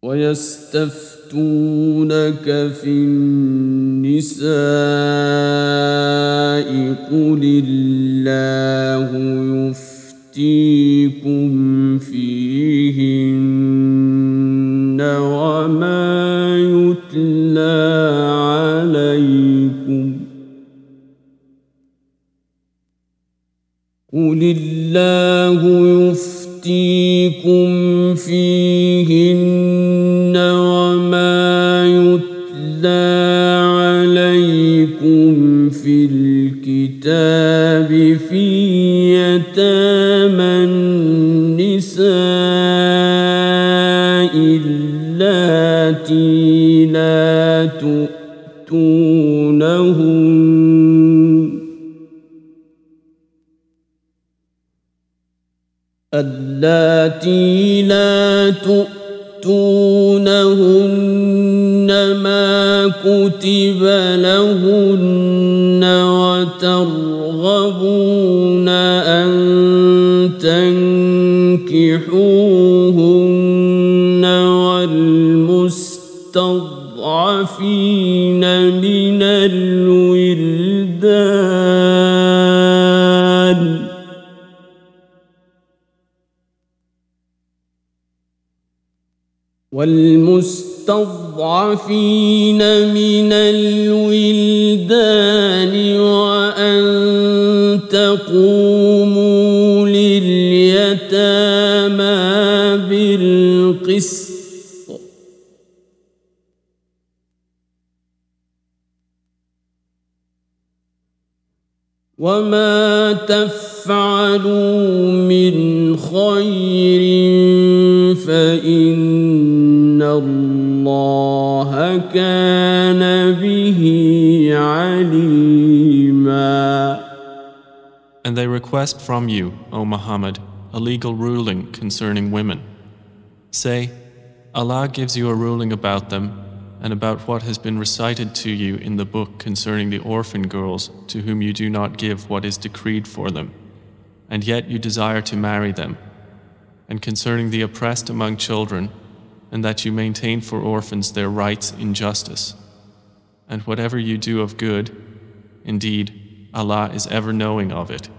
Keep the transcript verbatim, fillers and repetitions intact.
ويستفتونك في النساء قل الله يفتيكم فيهن وما يتلى عليكم قل الله يفتيكم فيهن وما يتلى عليكم في الكتاب في يتامى النساء اللاتي لا تؤتونهن اللاتي لا تؤتونهن ما كتب لهن وترغبون أن تنكحوهن والمستضعفين من الولدان والمستضعفين من الولدان وأن تقوموا لليتامى بالقسط وما تفعلوا من خير فإن الله كان به عليما. And they request from you, O Muhammad, a legal ruling concerning women. Say, Allah gives you a ruling about them and about what has been recited to you in the book concerning the orphan girls to whom you do not give what is decreed for them, and yet you desire to marry them, and concerning the oppressed among children, and that you maintain for orphans their rights in justice. And whatever you do of good, indeed, Allah is ever knowing of it.